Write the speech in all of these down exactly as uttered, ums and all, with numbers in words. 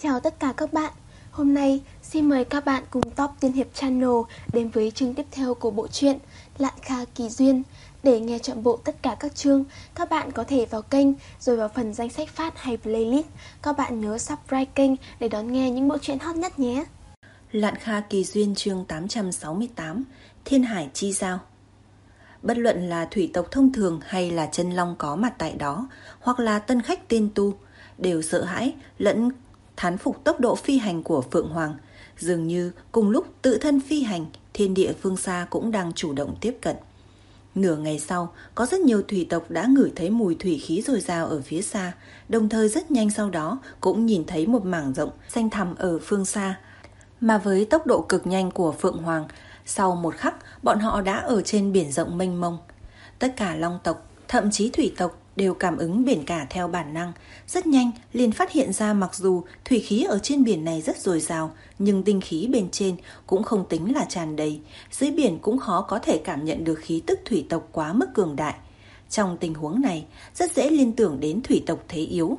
Chào tất cả các bạn. Hôm nay xin mời các bạn cùng Top Tiên Hiệp Channel đến với chương tiếp theo của bộ truyện Lạn Kha Kỳ Duyên. Để nghe trọn bộ tất cả các chương, các bạn có thể vào kênh rồi vào phần danh sách phát hay playlist. Các bạn nhớ subscribe kênh để đón nghe những bộ truyện hot nhất nhé. Lạn Kha Kỳ Duyên chương tám trăm sáu mươi tám, Thiên Hải Chi Giao. Bất luận là thủy tộc thông thường hay là chân long có mặt tại đó, hoặc là tân khách tiên tu, đều sợ hãi lẫn thán phục tốc độ phi hành của Phượng Hoàng. Dường như cùng lúc tự thân phi hành, thiên địa phương xa cũng đang chủ động tiếp cận. Nửa ngày sau, có rất nhiều thủy tộc đã ngửi thấy mùi thủy khí dồi dào ở phía xa, đồng thời rất nhanh sau đó cũng nhìn thấy một mảng rộng xanh thẳm ở phương xa. Mà với tốc độ cực nhanh của Phượng Hoàng, sau một khắc bọn họ đã ở trên biển rộng mênh mông. Tất cả long tộc, thậm chí thủy tộc đều cảm ứng biển cả theo bản năng. Rất nhanh liền phát hiện ra mặc dù thủy khí ở trên biển này rất dồi dào, nhưng tinh khí bên trên cũng không tính là tràn đầy. Dưới biển cũng khó có thể cảm nhận được khí tức thủy tộc quá mức cường đại. Trong tình huống này, rất dễ liên tưởng đến thủy tộc thế yếu.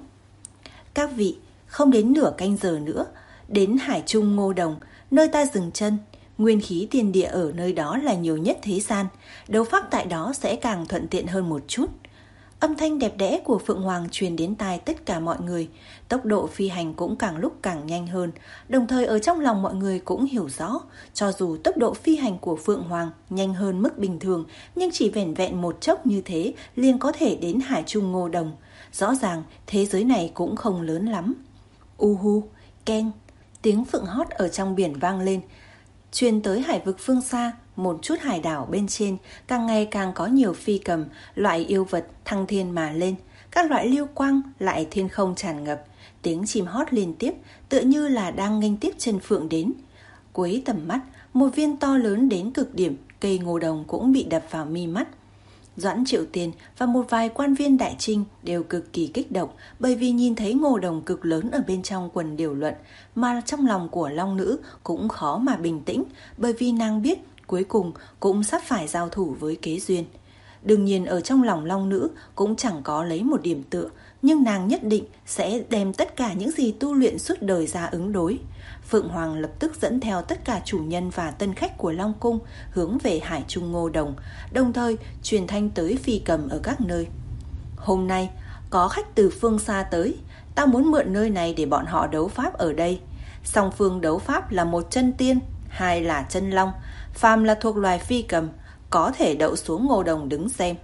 Các vị, không đến nửa canh giờ nữa, đến Hải Trung Ngô Đồng, nơi ta dừng chân. Nguyên khí thiên địa ở nơi đó là nhiều nhất thế gian, đấu pháp tại đó sẽ càng thuận tiện hơn một chút. Âm thanh đẹp đẽ của Phượng Hoàng truyền đến tai tất cả mọi người, tốc độ phi hành cũng càng lúc càng nhanh hơn, đồng thời ở trong lòng mọi người cũng hiểu rõ, cho dù tốc độ phi hành của Phượng Hoàng nhanh hơn mức bình thường, nhưng chỉ vẻn vẹn một chốc như thế liền có thể đến Hải Trung Ngô Đồng. Rõ ràng thế giới này cũng không lớn lắm. U hu, keng, tiếng phượng hót ở trong biển vang lên, truyền tới hải vực phương xa. Một chút hải đảo bên trên càng ngày càng có nhiều phi cầm, loại yêu vật thăng thiên mà lên, các loại lưu quang lại thiên không tràn ngập, tiếng chim hót liên tiếp, tựa như là đang nghênh tiếp chân phượng đến. Cuối tầm mắt, một viên to lớn đến cực điểm cây ngô đồng cũng bị đập vào mi mắt. Doãn Triệu Tiền và một vài quan viên đại trinh đều cực kỳ kích động, bởi vì nhìn thấy ngô đồng cực lớn ở bên trong quần điều luận, mà trong lòng của long nữ cũng khó mà bình tĩnh, bởi vì nàng biết cuối cùng cũng sắp phải giao thủ với Kế Duyên. Đương nhiên ở trong lòng long nữ cũng chẳng có lấy một điểm tựa, nhưng nàng nhất định sẽ đem tất cả những gì tu luyện suốt đời ra ứng đối. Phượng Hoàng lập tức dẫn theo tất cả chủ nhân và tân khách của Long Cung hướng về Hải Trung Ngô Đồng, đồng thời truyền thanh tới phi cầm ở các nơi. Hôm nay có khách từ phương xa tới, ta muốn mượn nơi này để bọn họ đấu pháp ở đây. Song phương đấu pháp là một chân tiên, hai là chân long, phàm là thuộc loài phi cầm có thể đậu xuống Ngô Đồng đứng xem.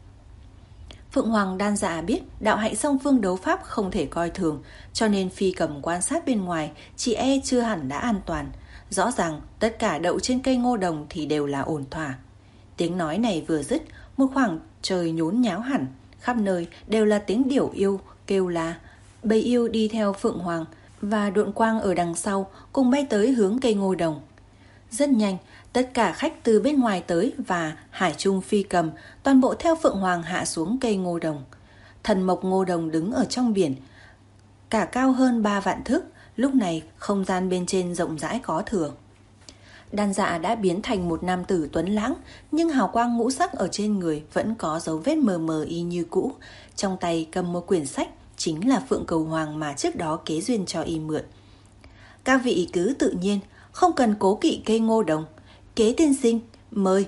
Phượng Hoàng đan dạ biết đạo hạnh song phương đấu pháp không thể coi thường, cho nên phi cầm quan sát bên ngoài chỉ e chưa hẳn đã an toàn. Rõ ràng tất cả đậu trên cây ngô đồng thì đều là ổn thỏa. Tiếng nói này vừa dứt, một khoảng trời nhốn nháo hẳn, khắp nơi đều là tiếng điểu yêu kêu la. Bầy yêu đi theo Phượng Hoàng và Độn Quang ở đằng sau cùng bay tới hướng cây ngô đồng. Rất nhanh, tất cả khách từ bên ngoài tới và Hải Trung phi cầm toàn bộ theo Phượng Hoàng hạ xuống cây ngô đồng. Thần mộc ngô đồng đứng ở trong biển, cả cao hơn ba vạn thước. Lúc này không gian bên trên rộng rãi có thừa. Đan dạ đã biến thành một nam tử tuấn lãng, nhưng hào quang ngũ sắc ở trên người vẫn có dấu vết mờ mờ y như cũ. Trong tay cầm một quyển sách, chính là Phượng Cầu Hoàng mà trước đó Kế Duyên cho y mượn. Các vị cứ tự nhiên, không cần cố kỵ cây ngô đồng. Kế tiên sinh, mời.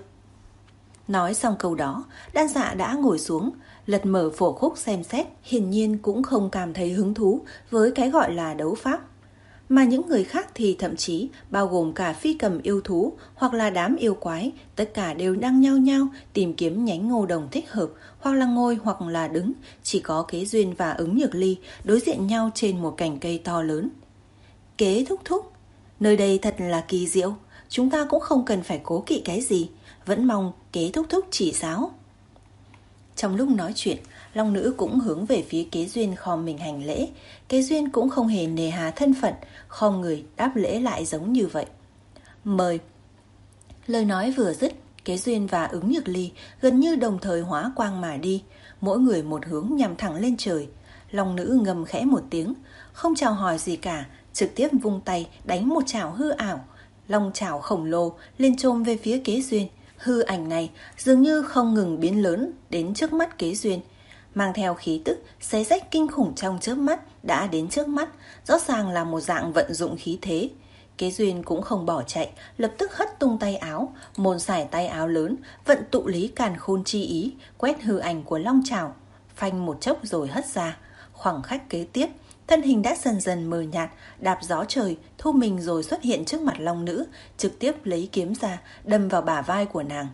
Nói xong câu đó, đan dạ đã ngồi xuống, lật mở phổ khúc xem xét, hiển nhiên cũng không cảm thấy hứng thú với cái gọi là đấu pháp. Mà những người khác thì thậm chí, bao gồm cả phi cầm yêu thú hoặc là đám yêu quái, tất cả đều đang nhao nhao tìm kiếm nhánh ngô đồng thích hợp, hoặc là ngồi hoặc là đứng. Chỉ có Kế Duyên và Ứng Nhược Ly đối diện nhau trên một cành cây to lớn. Kế thúc thúc, nơi đây thật là kỳ diệu, chúng ta cũng không cần phải cố kỵ cái gì, vẫn mong Kế thúc thúc chỉ giáo. Trong lúc nói chuyện, long nữ cũng hướng về phía Kế Duyên khom mình hành lễ. Kế Duyên cũng không hề nề hà thân phận, khom người đáp lễ lại giống như vậy. Mời. Lời nói vừa dứt, Kế Duyên và Ứng Nhược Ly gần như đồng thời hóa quang mà đi, mỗi người một hướng nhằm thẳng lên trời. Long nữ ngầm khẽ một tiếng, không chào hỏi gì cả, trực tiếp vung tay đánh một chảo hư ảo. Long chảo khổng lồ lên chôm về phía Kế Duyên. Hư ảnh này dường như không ngừng biến lớn đến trước mắt Kế Duyên, mang theo khí tức xé rách kinh khủng trong chớp mắt, đã đến trước mắt, rõ ràng là một dạng vận dụng khí thế. Kế Duyên cũng không bỏ chạy, lập tức hất tung tay áo, môn xải tay áo lớn, vận tụ lý càn khôn chi ý, quét hư ảnh của long trảo, phanh một chốc rồi hất ra. Khoảng khắc kế tiếp, thân hình đã dần dần mờ nhạt, đạp gió trời, thu mình rồi xuất hiện trước mặt long nữ, trực tiếp lấy kiếm ra, đâm vào bả vai của nàng.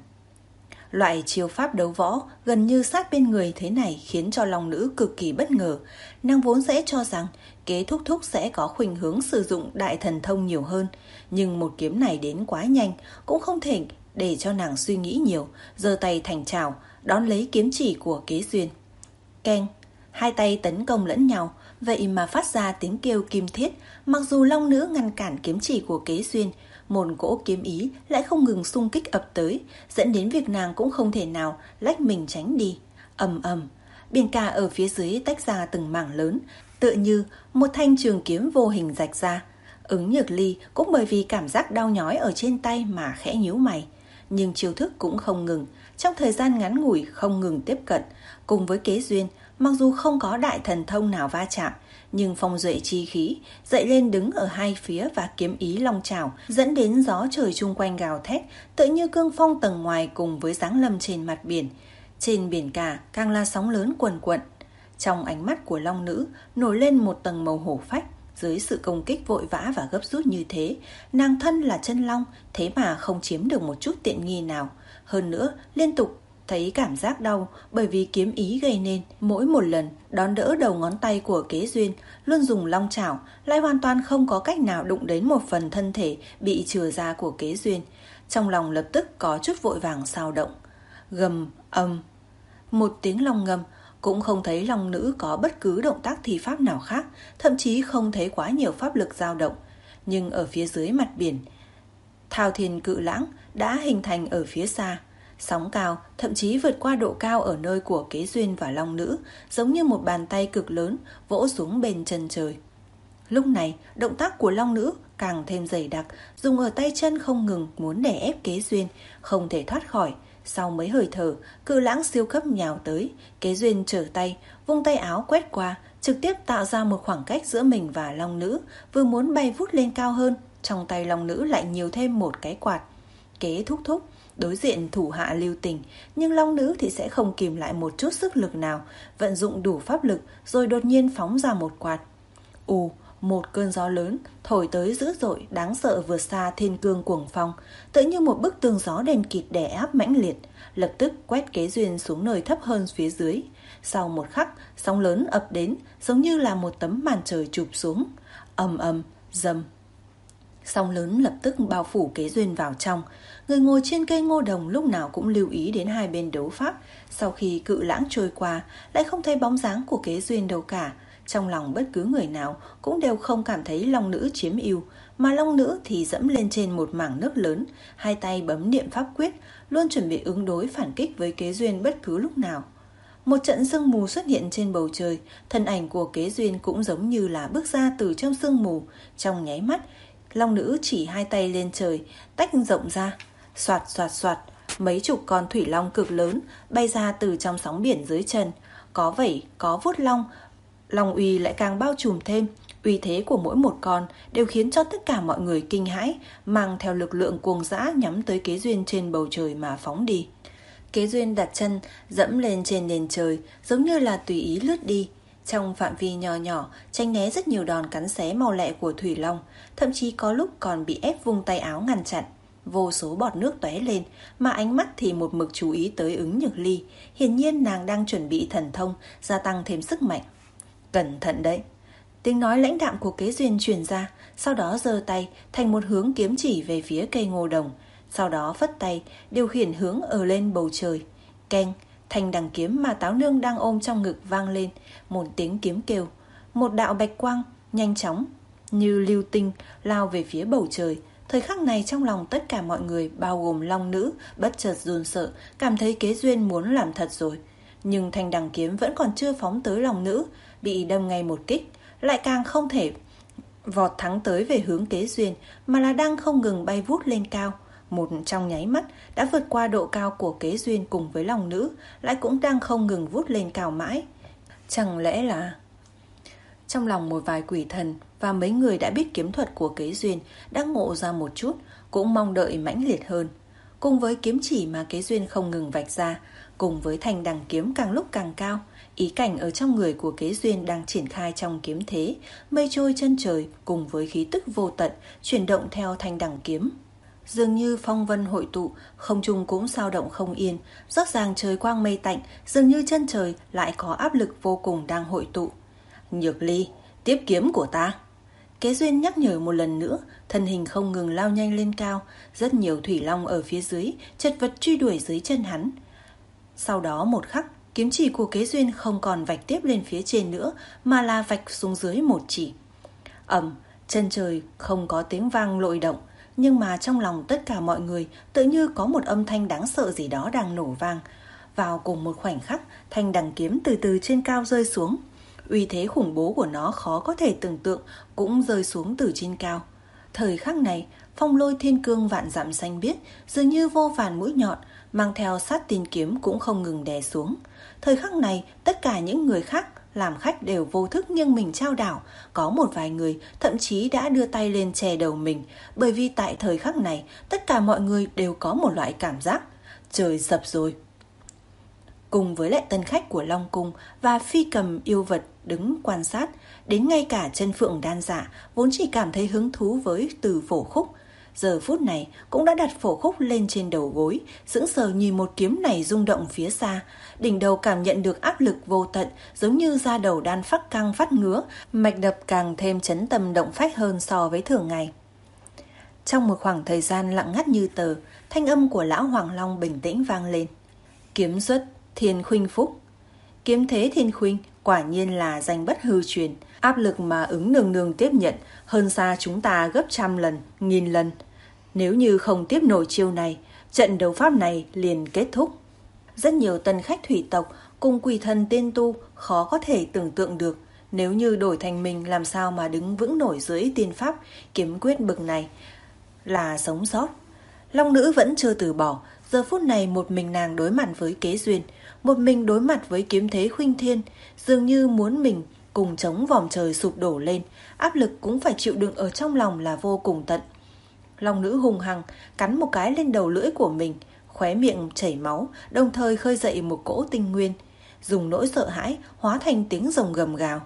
Loại chiêu pháp đấu võ gần như sát bên người thế này khiến cho long nữ cực kỳ bất ngờ. Nàng vốn dễ cho rằng Kế Thúc Thúc sẽ có khuynh hướng sử dụng đại thần thông nhiều hơn, nhưng một kiếm này đến quá nhanh, cũng không thể để cho nàng suy nghĩ nhiều, giơ tay thành chảo, đón lấy kiếm chỉ của Kế Duyên. Keng, hai tay tấn công lẫn nhau, vậy mà phát ra tiếng kêu kim thiết. Mặc dù long nữ ngăn cản kiếm chỉ của Kế Duyên, một cỗ kiếm ý lại không ngừng xung kích ập tới, dẫn đến việc nàng cũng không thể nào lách mình tránh đi. Ầm ầm, biển cả ở phía dưới tách ra từng mảng lớn, tựa như một thanh trường kiếm vô hình rạch ra. Ứng Nhược Ly cũng bởi vì cảm giác đau nhói ở trên tay mà khẽ nhíu mày, nhưng chiêu thức cũng không ngừng, trong thời gian ngắn ngủi không ngừng tiếp cận. Cùng với Kế Duyên, mặc dù không có đại thần thông nào va chạm, nhưng phong duệ chi khí dậy lên đứng ở hai phía và kiếm ý long trảo dẫn đến gió trời chung quanh gào thét, tựa như cương phong tầng ngoài cùng với giáng lâm trên mặt biển. Trên biển cả càng là sóng lớn quần quận. Trong ánh mắt của long nữ nổi lên một tầng màu hổ phách. Dưới sự công kích vội vã và gấp rút như thế, nàng thân là chân long, thế mà không chiếm được một chút tiện nghi nào. Hơn nữa, liên tục thấy cảm giác đau bởi vì kiếm ý gây nên. Mỗi một lần đón đỡ đầu ngón tay của Kế Duyên, luôn dùng long chảo, lại hoàn toàn không có cách nào đụng đến một phần thân thể bị chừa ra của Kế Duyên. Trong lòng lập tức có chút vội vàng xao động. Gầm âm, một tiếng long ngâm, cũng không thấy long nữ có bất cứ động tác thi pháp nào khác, thậm chí không thấy quá nhiều pháp lực dao động. Nhưng ở phía dưới mặt biển, thao thiên cự lãng đã hình thành ở phía xa. Sóng cao thậm chí vượt qua độ cao ở nơi của Kế Duyên và long nữ, giống như một bàn tay cực lớn vỗ xuống bên chân trời. Lúc này, động tác của long nữ càng thêm dày đặc, dùng ở tay chân không ngừng muốn đè ép Kế Duyên, không thể thoát khỏi. Sau mấy hơi thở, cự lãng siêu cấp nhào tới, Kế Duyên trở tay, vung tay áo quét qua, trực tiếp tạo ra một khoảng cách giữa mình và long nữ. Vừa muốn bay vút lên cao hơn, trong tay long nữ lại nhiều thêm một cái quạt. Kế Thúc Thúc đối diện thủ hạ lưu tình, nhưng long nữ thì sẽ không kìm lại một chút sức lực nào, vận dụng đủ pháp lực rồi đột nhiên phóng ra một quạt. Ù, một cơn gió lớn thổi tới dữ dội, đáng sợ vượt xa thiên cương cuồng phong, tựa như một bức tường gió đen kịt đè áp mãnh liệt, lập tức quét Kế Duyên xuống nơi thấp hơn phía dưới. Sau một khắc, sóng lớn ập đến, giống như là một tấm màn trời chụp xuống. Ầm ầm, dầm. Sóng lớn lập tức bao phủ Kế Duyên vào trong. Người ngồi trên cây ngô đồng lúc nào cũng lưu ý đến hai bên đấu pháp. Sau khi cự lãng trôi qua, lại không thấy bóng dáng của Kế Duyên đâu cả. Trong lòng bất cứ người nào cũng đều không cảm thấy long nữ chiếm ưu, mà long nữ thì dẫm lên trên một mảng nước lớn, hai tay bấm niệm pháp quyết, luôn chuẩn bị ứng đối phản kích với Kế Duyên bất cứ lúc nào. Một trận sương mù xuất hiện trên bầu trời, thân ảnh của Kế Duyên cũng giống như là bước ra từ trong sương mù. Trong nháy mắt, long nữ chỉ hai tay lên trời, tách rộng ra, xoạt xoạt xoạt, mấy chục con thủy long cực lớn bay ra từ trong sóng biển dưới chân. Có vảy, có vuốt long, long uy lại càng bao trùm thêm. Uy thế của mỗi một con đều khiến cho tất cả mọi người kinh hãi, mang theo lực lượng cuồng dã nhắm tới Kế Duyên trên bầu trời mà phóng đi. Kế Duyên đặt chân dẫm lên trên nền trời, giống như là tùy ý lướt đi. Trong phạm vi nhỏ nhỏ, tránh né rất nhiều đòn cắn xé mau lẹ của thủy long, thậm chí có lúc còn bị ép vung tay áo ngăn chặn. Vô số bọt nước tóe lên, mà ánh mắt thì một mực chú ý tới Ứng Nhược Ly. Hiển nhiên nàng đang chuẩn bị thần thông, gia tăng thêm sức mạnh. Cẩn thận đấy. Tiếng nói lãnh đạm của Kế Duyên truyền ra, sau đó giơ tay thành một hướng kiếm chỉ về phía cây ngô đồng. Sau đó phất tay, điều khiển hướng ở lên bầu trời. Keng, thanh đằng kiếm mà Táo Nương đang ôm trong ngực vang lên, một tiếng kiếm kêu. Một đạo bạch quang, nhanh chóng, như lưu tinh, lao về phía bầu trời. Thời khắc này trong lòng tất cả mọi người, bao gồm long nữ, bất chợt run sợ, cảm thấy Kế Duyên muốn làm thật rồi. Nhưng thanh đằng kiếm vẫn còn chưa phóng tới long nữ, bị đâm ngay một kích, lại càng không thể vọt thắng tới về hướng Kế Duyên, mà là đang không ngừng bay vút lên cao. Một trong nháy mắt đã vượt qua độ cao của Kế Duyên cùng với long nữ, lại cũng đang không ngừng vút lên cao mãi. Chẳng lẽ là... Trong lòng một vài quỷ thần và mấy người đã biết kiếm thuật của Kế Duyên đã ngộ ra một chút, cũng mong đợi mãnh liệt hơn. Cùng với kiếm chỉ mà Kế Duyên không ngừng vạch ra, cùng với thanh đằng kiếm càng lúc càng cao, ý cảnh ở trong người của Kế Duyên đang triển khai trong kiếm thế, mây trôi chân trời cùng với khí tức vô tận chuyển động theo thanh đằng kiếm. Dường như phong vân hội tụ, không trung cũng dao động không yên, rõ ràng trời quang mây tạnh, dường như chân trời lại có áp lực vô cùng đang hội tụ. Nhược Ly, tiếp kiếm của ta. Kế Duyên nhắc nhở một lần nữa, thân hình không ngừng lao nhanh lên cao, rất nhiều thủy long ở phía dưới chật vật truy đuổi dưới chân hắn. Sau đó một khắc, kiếm chỉ của Kế Duyên không còn vạch tiếp lên phía trên nữa, mà là vạch xuống dưới một chỉ. Ầm, chân trời không có tiếng vang lội động, nhưng mà trong lòng tất cả mọi người tự như có một âm thanh đáng sợ gì đó đang nổ vang. Vào cùng một khoảnh khắc, thanh đằng kiếm từ từ trên cao rơi xuống. Uy thế khủng bố của nó khó có thể tưởng tượng, cũng rơi xuống từ trên cao. Thời khắc này, phong lôi thiên cương vạn dặm xanh biếc, dường như vô vàn mũi nhọn, mang theo sát tiên kiếm cũng không ngừng đè xuống. Thời khắc này, tất cả những người khác làm khách đều vô thức nghiêng mình trao đảo, có một vài người thậm chí đã đưa tay lên che đầu mình, bởi vì tại thời khắc này, tất cả mọi người đều có một loại cảm giác trời sập rồi. Cùng với lại tân khách của Long Cung và phi cầm yêu vật đứng quan sát, đến ngay cả chân phượng đan dạ vốn chỉ cảm thấy hứng thú với từ phổ khúc, giờ phút này cũng đã đặt phổ khúc lên trên đầu gối, sững sờ nhìn một kiếm này rung động phía xa, đỉnh đầu cảm nhận được áp lực vô tận, giống như da đầu đan phát căng phát ngứa, mạch đập càng thêm chấn tâm động phách hơn so với thường ngày. Trong một khoảng thời gian lặng ngắt như tờ, thanh âm của lão Hoàng Long bình tĩnh vang lên. Kiếm xuất Thiên Khuynh Phúc. Kiếm thế Thiên Khuynh quả nhiên là danh bất hư truyền, áp lực mà ứng nương nương tiếp nhận hơn xa chúng ta gấp trăm lần, nghìn lần. Nếu như không tiếp nổi chiêu này, trận đấu pháp này liền kết thúc. Rất nhiều tân khách thủy tộc cùng quỷ thần tiên tu khó có thể tưởng tượng được, nếu như đổi thành mình làm sao mà đứng vững nổi dưới tiên pháp kiếm quyết bực này là sống sót. Long nữ vẫn chưa từ bỏ, giờ phút này một mình nàng đối mặt với Kế Duyên, một mình đối mặt với kiếm thế Khuynh Thiên, dường như muốn mình cùng chống vòm trời sụp đổ lên, áp lực cũng phải chịu đựng ở trong lòng là vô cùng tận. Long nữ hùng hăng cắn một cái lên đầu lưỡi của mình, khóe miệng chảy máu, đồng thời khơi dậy một cỗ tinh nguyên, dùng nỗi sợ hãi hóa thành tiếng rồng gầm gào.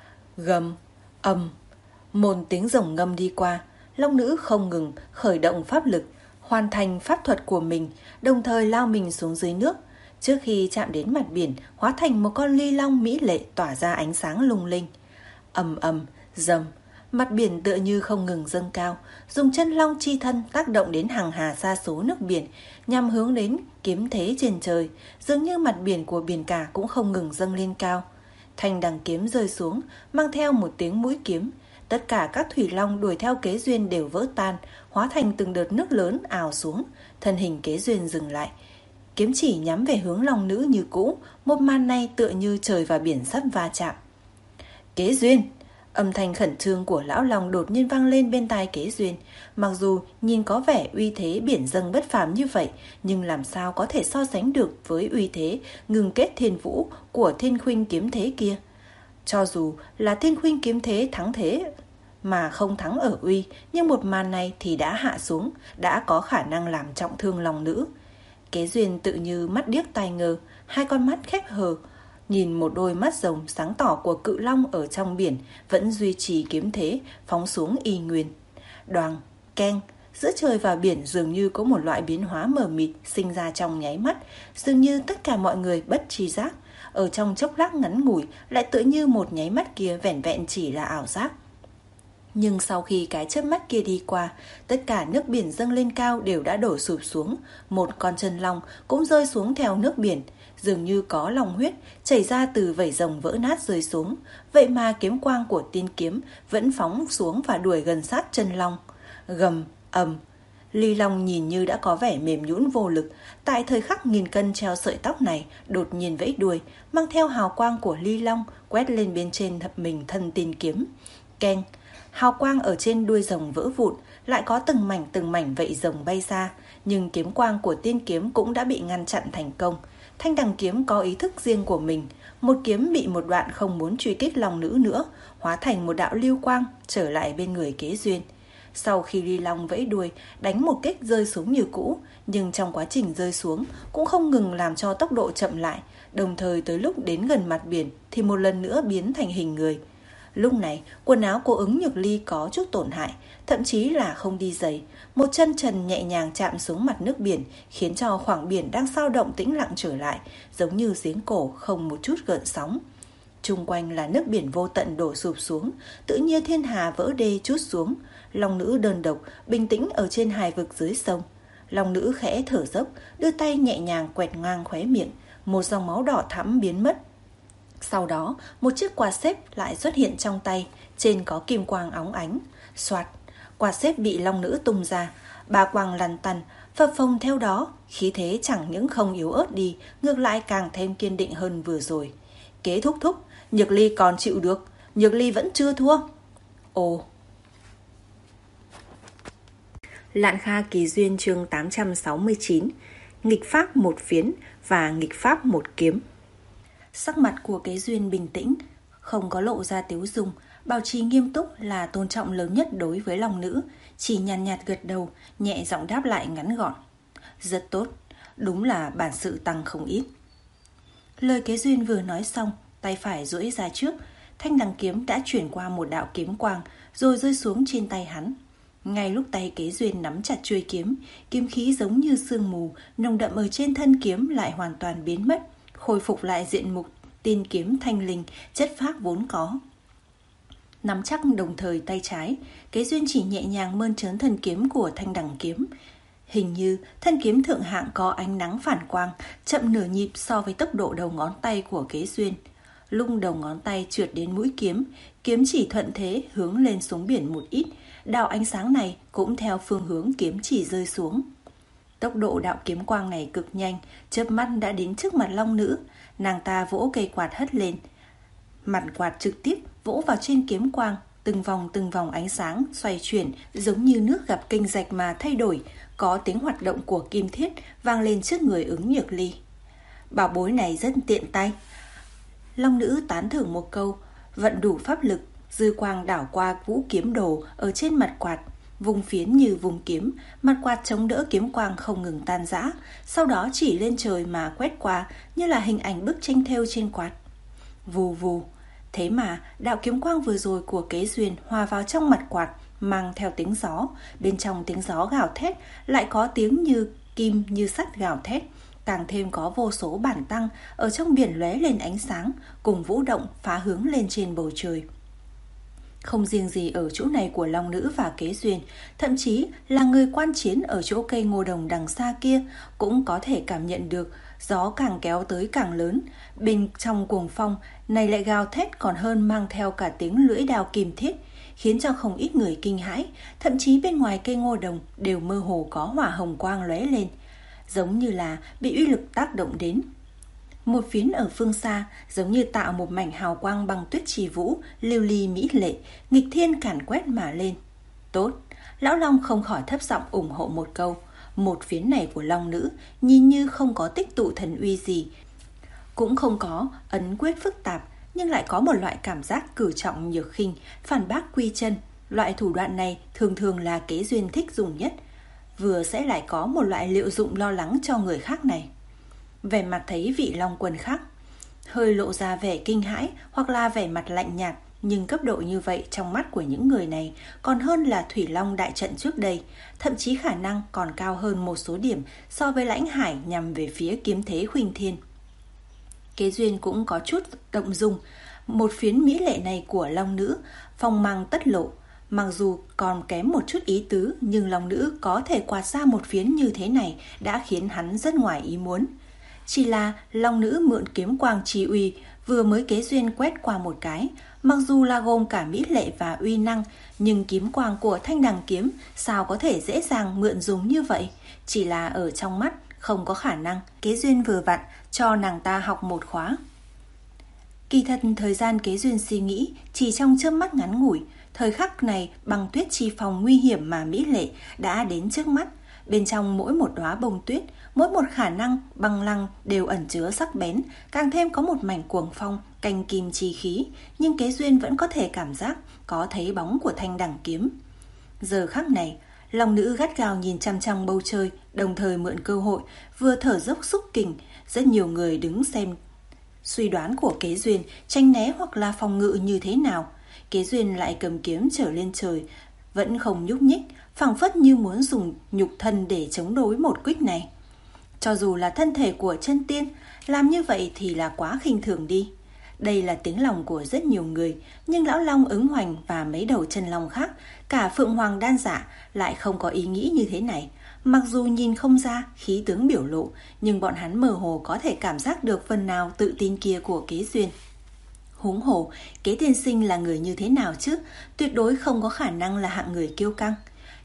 Gầm, ầm, một tiếng rồng ngâm đi qua, Long nữ không ngừng khởi động pháp lực, hoàn thành pháp thuật của mình, đồng thời lao mình xuống dưới nước. Trước khi chạm đến mặt biển, hóa thành một con ly long mỹ lệ tỏa ra ánh sáng lung linh. Ầm ầm, rầm, mặt biển tựa như không ngừng dâng cao, dùng chân long chi thân tác động đến hàng hà sa số nước biển, nhằm hướng đến kiếm thế trên trời, dường như mặt biển của biển cả cũng không ngừng dâng lên cao. Thanh đằng kiếm rơi xuống, mang theo một tiếng mũi kiếm. Tất cả các thủy long đuổi theo Kế Duyên đều vỡ tan, hóa thành từng đợt nước lớn ào xuống. Thân hình Kế Duyên dừng lại, kiếm chỉ nhắm về hướng long nữ như cũ. Một màn này tựa như trời và biển sắp va chạm. Kế Duyên! Âm thanh khẩn trương của lão long đột nhiên vang lên bên tai Kế Duyên. Mặc dù nhìn có vẻ uy thế biển dâng bất phàm như vậy, nhưng làm sao có thể so sánh được với uy thế ngừng kết thiên vũ của Thiên Khuynh kiếm thế kia. Cho dù là Thiên Khuynh kiếm thế thắng thế mà không thắng ở uy, nhưng một màn này thì đã hạ xuống, đã có khả năng làm trọng thương lòng nữ. Kế Duyên tự như mắt điếc tai ngơ, hai con mắt khép hờ, nhìn một đôi mắt rồng sáng tỏ của cự long ở trong biển vẫn duy trì kiếm thế, phóng xuống y nguyên. Đoàng, keng, giữa trời và biển dường như có một loại biến hóa mờ mịt sinh ra trong nháy mắt, dường như tất cả mọi người bất tri giác. Ở trong chốc lát ngắn ngủi lại tựa như một nháy mắt kia vẻn vẹn chỉ là ảo giác. Nhưng sau khi cái chớp mắt kia đi qua, tất cả nước biển dâng lên cao đều đã đổ sụp xuống. Một con chân long cũng rơi xuống theo nước biển, dường như có long huyết chảy ra từ vảy rồng vỡ nát rơi xuống. Vậy mà kiếm quang của tiên kiếm vẫn phóng xuống và đuổi gần sát chân long. Gầm, ầm, ly long nhìn như đã có vẻ mềm nhũn vô lực. Tại thời khắc nghìn cân treo sợi tóc này, đột nhiên vẫy đuôi, mang theo hào quang của ly long quét lên bên trên thập mình thân tiên kiếm. Keng, hào quang ở trên đuôi rồng vỡ vụn, lại có từng mảnh từng mảnh vảy rồng bay ra, nhưng kiếm quang của tiên kiếm cũng đã bị ngăn chặn thành công. thanh đằng kiếm có ý thức riêng của mình. Một kiếm bị một đoạn không muốn truy kích long nữ nữa, hóa thành một đạo lưu quang trở lại bên người Kế Duyên. Sau khi ly long vẫy đuôi, đánh một kích rơi xuống như cũ, nhưng trong quá trình rơi xuống cũng không ngừng làm cho tốc độ chậm lại, đồng thời tới lúc đến gần mặt biển thì một lần nữa biến thành hình người. Lúc này, quần áo của Ứng Nhược Ly có chút tổn hại, thậm chí là không đi giày. Một chân trần nhẹ nhàng chạm xuống mặt nước biển, khiến cho khoảng biển đang xao động tĩnh lặng trở lại, giống như giếng cổ không một chút gợn sóng. Chung quanh là nước biển vô tận đổ sụp xuống, tự nhiên thiên hà vỡ đê trút xuống. Long nữ đơn độc, bình tĩnh ở trên hải vực dưới sông. Long nữ khẽ thở dốc, đưa tay nhẹ nhàng quẹt ngang khóe miệng, một dòng máu đỏ thẫm biến mất. Sau đó, một chiếc quạt xếp lại xuất hiện trong tay, trên có kim quang óng ánh. Soạt, quạt xếp bị long nữ tung ra, ba quang lăn tăn, phập phồng theo đó, khí thế chẳng những không yếu ớt đi, ngược lại càng thêm kiên định hơn vừa rồi. Kế thúc thúc, Nhược Ly còn chịu được, Nhược Ly vẫn chưa thua. Ồ. Lạn Kha Kỳ Duyên chương tám trăm sáu mươi chín, nghịch pháp một phiến và nghịch pháp một kiếm. Sắc mặt của Kế Duyên bình tĩnh, không có lộ ra tiếu dung, bảo trì nghiêm túc là tôn trọng lớn nhất đối với long nữ, chỉ nhàn nhạt, nhạt gật đầu, nhẹ giọng đáp lại ngắn gọn. Rất tốt, đúng là bản sự tăng không ít. Lời Kế Duyên vừa nói xong, tay phải duỗi ra trước, thanh đằng kiếm đã chuyển qua một đạo kiếm quang, rồi rơi xuống trên tay hắn. Ngay lúc tay Kế Duyên nắm chặt chuôi kiếm, kiếm khí giống như sương mù, nồng đậm ở trên thân kiếm lại hoàn toàn biến mất, khôi phục lại diện mục tiên kiếm thanh linh, chất phác vốn có. Nắm chắc đồng thời tay trái, Kế Duyên chỉ nhẹ nhàng mơn trớn thân kiếm của thanh đằng kiếm. Hình như thân kiếm thượng hạng có ánh nắng phản quang, chậm nửa nhịp so với tốc độ đầu ngón tay của Kế Duyên. Lung đầu ngón tay trượt đến mũi kiếm, kiếm chỉ thuận thế hướng lên xuống biển một ít, đạo ánh sáng này cũng theo phương hướng kiếm chỉ rơi xuống. Tốc độ đạo kiếm quang này cực nhanh, chớp mắt đã đến trước mặt long nữ. Nàng ta vỗ cây quạt hất lên, mặt quạt trực tiếp vỗ vào trên kiếm quang, từng vòng từng vòng ánh sáng xoay chuyển giống như nước gặp kênh rạch mà thay đổi, có tiếng hoạt động của kim thiết vang lên trước người Ứng Nhược Ly. Bảo bối này rất tiện tay. Long nữ tán thưởng một câu, vận đủ pháp lực, dư quang đảo qua vũ kiếm đồ ở trên mặt quạt, vùng phiến như vùng kiếm, mặt quạt chống đỡ kiếm quang không ngừng tan rã, sau đó chỉ lên trời mà quét qua như là hình ảnh bức tranh thêu trên quạt. Vù vù. Thế mà đạo kiếm quang vừa rồi của Kế Duyên hòa vào trong mặt quạt, mang theo tiếng gió, bên trong tiếng gió gào thét lại có tiếng như kim như sắt gào thét, càng thêm có vô số bản tăng ở trong biển lóe lên ánh sáng, cùng vũ động phá hướng lên trên bầu trời. Không riêng gì ở chỗ này của long nữ và Kế Duyên, thậm chí là người quan chiến ở chỗ cây ngô đồng đằng xa kia cũng có thể cảm nhận được gió càng kéo tới càng lớn, bên trong cuồng phong này lại gào thét còn hơn mang theo cả tiếng lưỡi đao kim thiết, khiến cho không ít người kinh hãi, thậm chí bên ngoài cây ngô đồng đều mơ hồ có hỏa hồng quang lóe lên, giống như là bị uy lực tác động đến. Một phiến ở phương xa giống như tạo một mảnh hào quang băng tuyết trì vũ, lưu ly mỹ lệ, nghịch thiên càn quét mà lên. Tốt, lão long không khỏi thấp giọng ủng hộ một câu. Một phiến này của long nữ nhìn như không có tích tụ thần uy gì, cũng không có ấn quyết phức tạp, nhưng lại có một loại cảm giác cử trọng nhược khinh, phản bác quy chân. Loại thủ đoạn này thường thường là Kế Duyên thích dùng nhất, vừa sẽ lại có một loại liệu dụng lo lắng cho người khác này. Vẻ mặt thấy vị long quân khác hơi lộ ra vẻ kinh hãi hoặc là vẻ mặt lạnh nhạt, nhưng cấp độ như vậy trong mắt của những người này còn hơn là Thủy Long đại trận trước đây, thậm chí khả năng còn cao hơn một số điểm so với Lãnh Hải nhằm về phía kiếm thế Khuynh Thiên. Kế Duyên cũng có chút động dung, một phiến mỹ lệ này của long nữ phong mang tất lộ, mặc dù còn kém một chút ý tứ, nhưng long nữ có thể quạt ra một phiến như thế này đã khiến hắn rất ngoài ý muốn. Chỉ là long nữ mượn kiếm quang chi uy vừa mới Kế Duyên quét qua một cái, mặc dù là gồm cả mỹ lệ và uy năng, nhưng kiếm quang của thanh đằng kiếm sao có thể dễ dàng mượn dùng như vậy? Chỉ là ở trong mắt không có khả năng. Kế Duyên vừa vặn cho nàng ta học một khóa. Kỳ thật thời gian Kế Duyên suy nghĩ chỉ trong chớp mắt ngắn ngủi, thời khắc này băng tuyết chi phòng nguy hiểm mà mỹ lệ đã đến trước mắt. Bên trong mỗi một đóa bông tuyết, mỗi một khả năng băng lăng đều ẩn chứa sắc bén, càng thêm có một mảnh cuồng phong, canh kim chi khí, nhưng Kế Duyên vẫn có thể cảm giác có thấy bóng của thanh đằng kiếm. Giờ khắc này, Long nữ gắt gao nhìn chăm chăm bầu trời, đồng thời mượn cơ hội vừa thở dốc xúc kình. Rất nhiều người đứng xem suy đoán của Kế Duyên tranh né hoặc là phòng ngự như thế nào. Kế Duyên lại cầm kiếm trở lên trời, vẫn không nhúc nhích, phảng phất như muốn dùng nhục thân để chống đối một kích này. Cho dù là thân thể của chân tiên, làm như vậy thì là quá khinh thường đi. Đây là tiếng lòng của rất nhiều người, nhưng lão Long ứng hoành và mấy đầu chân long khác, cả Phượng Hoàng đan giả lại không có ý nghĩ như thế này. Mặc dù nhìn không ra khí tướng biểu lộ, nhưng bọn hắn mơ hồ có thể cảm giác được phần nào tự tin kia của Kế Duyên. Huống hồ, Kế tiên sinh là người như thế nào chứ, tuyệt đối không có khả năng là hạng người kiêu căng.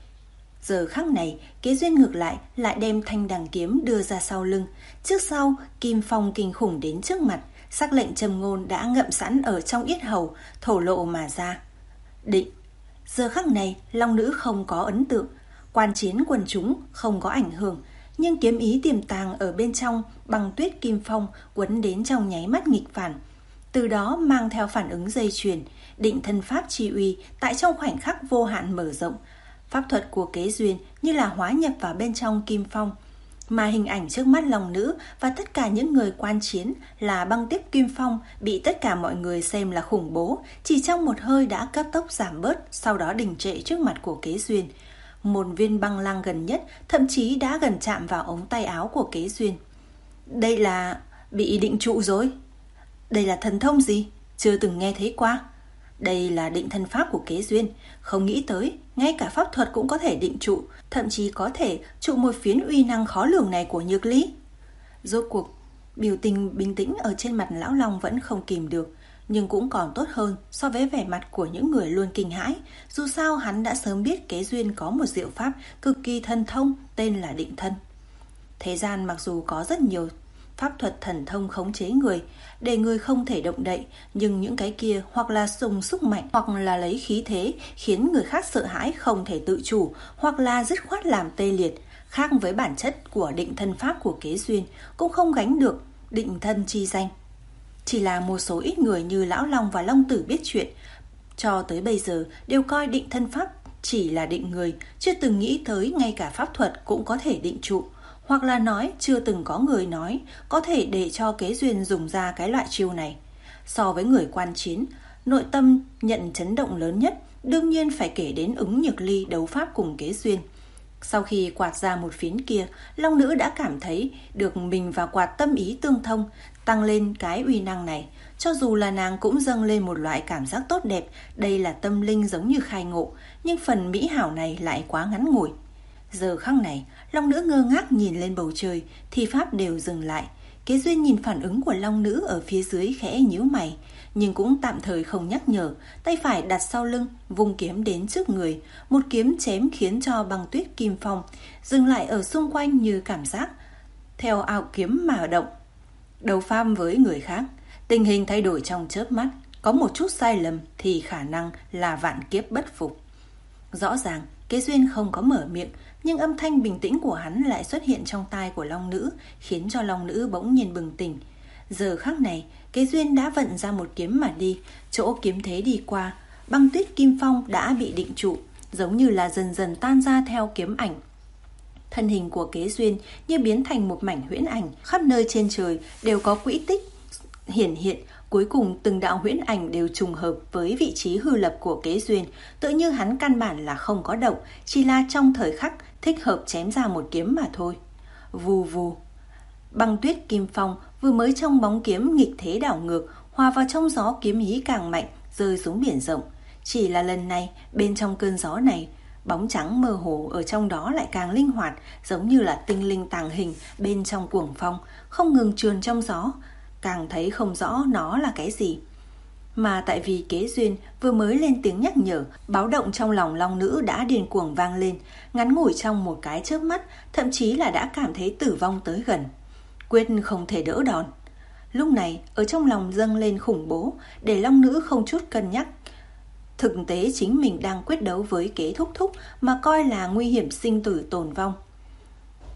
Giờ khắc này, Kế Duyên ngược lại lại đem thanh đằng kiếm đưa ra sau lưng. Trước sau, kim phong kinh khủng đến trước mặt, sắc lệnh trầm ngôn đã ngậm sẵn ở trong yết hầu, thổ lộ mà ra. Định. Giờ khắc này, Long nữ không có ấn tượng, quan chiến quần chúng không có ảnh hưởng, nhưng kiếm ý tiềm tàng ở bên trong băng tuyết kim phong quấn đến trong nháy mắt nghịch phản. Từ đó mang theo phản ứng dây chuyền, định thân pháp chi uy tại trong khoảnh khắc vô hạn mở rộng. Pháp thuật của Kế Duyên như là hóa nhập vào bên trong kim phong, mà hình ảnh trước mắt Long nữ và tất cả những người quan chiến là băng tiếp kim phong bị tất cả mọi người xem là khủng bố, chỉ trong một hơi đã cấp tốc giảm bớt, sau đó đình trệ trước mặt của Kế Duyên. Một viên băng lăng gần nhất thậm chí đã gần chạm vào ống tay áo của Kế Duyên. Đây là bị định trụ rồi. Đây là thần thông gì? Chưa từng nghe thấy qua. Đây là định thân pháp của Kế Duyên. Không nghĩ tới, ngay cả pháp thuật cũng có thể định trụ, thậm chí có thể trụ một phiến uy năng khó lường này của Nhược Ly. Rốt cuộc, biểu tình bình tĩnh ở trên mặt lão Long vẫn không kìm được, nhưng cũng còn tốt hơn so với vẻ mặt của những người luôn kinh hãi. Dù sao hắn đã sớm biết Kế Duyên có một diệu pháp cực kỳ thần thông tên là định thân. Thế gian mặc dù có rất nhiều pháp thuật thần thông khống chế người, để người không thể động đậy, nhưng những cái kia hoặc là dùng sức mạnh, hoặc là lấy khí thế khiến người khác sợ hãi không thể tự chủ, hoặc là dứt khoát làm tê liệt, khác với bản chất của định thân pháp của Kế Duyên, cũng không gánh được định thân chi danh. Chỉ là một số ít người như Lão Long và Long Tử biết chuyện, cho tới bây giờ đều coi định thân pháp chỉ là định người, chưa từng nghĩ tới ngay cả pháp thuật cũng có thể định trụ. Hoặc là nói chưa từng có người nói có thể để cho Kế Duyên dùng ra cái loại chiêu này. So với người quan chiến, nội tâm nhận chấn động lớn nhất đương nhiên phải kể đến Ứng Nhược Ly đấu pháp cùng Kế Duyên. Sau khi quạt ra một phiến kia, Long nữ đã cảm thấy được mình và quạt tâm ý tương thông, tăng lên cái uy năng này. Cho dù là nàng cũng dâng lên một loại cảm giác tốt đẹp, đây là tâm linh giống như khai ngộ, nhưng phần mỹ hảo này lại quá ngắn ngủi. Giờ khắc này, Long nữ ngơ ngác nhìn lên bầu trời, thi pháp đều dừng lại. Kế Duyên nhìn phản ứng của Long nữ ở phía dưới khẽ nhíu mày, nhưng cũng tạm thời không nhắc nhở, tay phải đặt sau lưng, vung kiếm đến trước người, một kiếm chém khiến cho băng tuyết kim phong dừng lại ở xung quanh như cảm giác theo ảo kiếm mà động. Đấu pháp với người khác, tình hình thay đổi trong chớp mắt, có một chút sai lầm thì khả năng là vạn kiếp bất phục. Rõ ràng Kế Duyên không có mở miệng, nhưng âm thanh bình tĩnh của hắn lại xuất hiện trong tai của Long nữ, khiến cho Long nữ bỗng nhiên bừng tỉnh. Giờ khắc này, Kế Duyên đã vận ra một kiếm mà đi, chỗ kiếm thế đi qua, băng tuyết kim phong đã bị định trụ, giống như là dần dần tan ra theo kiếm ảnh. Thân hình của Kế Duyên như biến thành một mảnh huyễn ảnh, khắp nơi trên trời đều có quỹ tích hiển hiện. Cuối cùng từng đạo huyễn ảnh đều trùng hợp với vị trí hư lập của Kế Duyên, tự như hắn căn bản là không có động, chỉ là trong thời khắc thích hợp chém ra một kiếm mà thôi. Vù vù, băng tuyết kim phong vừa mới trong bóng kiếm nghịch thế đảo ngược, hòa vào trong gió kiếm ý càng mạnh, rơi xuống biển rộng. Chỉ là lần này, bên trong cơn gió này, bóng trắng mơ hồ ở trong đó lại càng linh hoạt, giống như là tinh linh tàng hình bên trong cuồng phong, không ngừng trườn trong gió, càng thấy không rõ nó là cái gì. Mà tại vì Kế Duyên vừa mới lên tiếng nhắc nhở, báo động trong lòng Long nữ đã điên cuồng vang lên, ngắn ngủi trong một cái chớp mắt, thậm chí là đã cảm thấy tử vong tới gần, quyết không thể đỡ đòn. Lúc này ở trong lòng dâng lên khủng bố, để Long nữ không chút cân nhắc. Thực tế chính mình đang quyết đấu với Kế thúc thúc, mà coi là nguy hiểm sinh tử tồn vong.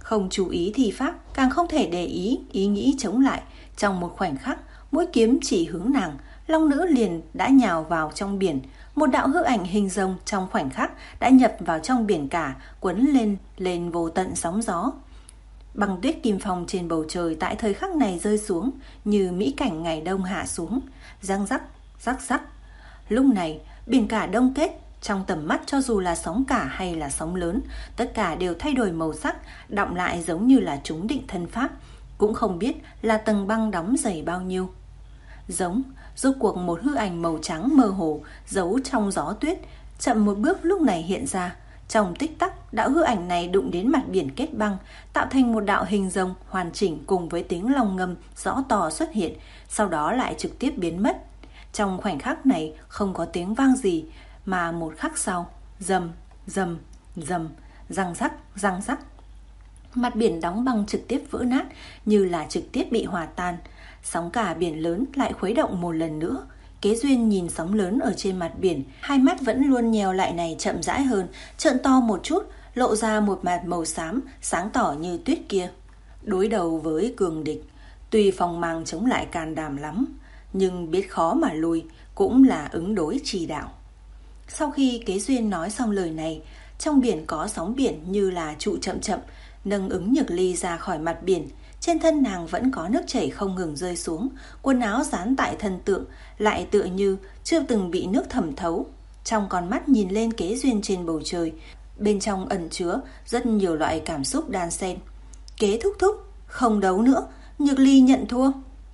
Không chú ý thi pháp, càng không thể để ý, ý nghĩ chống lại. Trong một khoảnh khắc, mũi kiếm chỉ hướng nàng, long nữ liền đã nhào vào trong biển. Một đạo hư ảnh hình rồng trong khoảnh khắc đã nhập vào trong biển cả, quấn lên lên vô tận sóng gió. Băng tuyết kim phong trên bầu trời tại thời khắc này rơi xuống như mỹ cảnh ngày đông hạ xuống, răng rắc, rắc rắc. Lúc này, biển cả đông kết, trong tầm mắt cho dù là sóng cả hay là sóng lớn, tất cả đều thay đổi màu sắc, đọng lại giống như là chúng định thân pháp, cũng không biết là tầng băng đóng dày bao nhiêu. Giống, rốt cuộc một hư ảnh màu trắng mơ hồ, giấu trong gió tuyết, chậm một bước lúc này hiện ra. Trong tích tắc, đạo hư ảnh này đụng đến mặt biển kết băng, tạo thành một đạo hình rồng hoàn chỉnh cùng với tiếng long ngâm rõ to xuất hiện, sau đó lại trực tiếp biến mất. Trong khoảnh khắc này không có tiếng vang gì, mà một khắc sau, rầm, rầm, rầm, răng rắc, răng rắc. Mặt biển đóng băng trực tiếp vỡ nát như là trực tiếp bị hòa tan. Sóng cả biển lớn lại khuấy động một lần nữa. Kế Duyên nhìn sóng lớn ở trên mặt biển, hai mắt vẫn luôn nheo lại này chậm rãi hơn, trợn to một chút, lộ ra một mặt màu xám, sáng tỏ như tuyết kia. Đối đầu với cường địch, tuy phong mang chống lại can đảm lắm, nhưng biết khó mà lui, cũng là ứng đối trì đạo. Sau khi Kế Duyên nói xong lời này, trong biển có sóng biển như là trụ chậm chậm, nâng Ứng Nhược Ly ra khỏi mặt biển. Trên thân nàng vẫn có nước chảy không ngừng rơi xuống, quần áo dán tại thân tượng, lại tựa như chưa từng bị nước thẩm thấu. Trong con mắt nhìn lên Kế Duyên trên bầu trời, bên trong ẩn chứa rất nhiều loại cảm xúc đan xen. Kế thúc thúc, không đấu nữa, Nhược Ly nhận thua.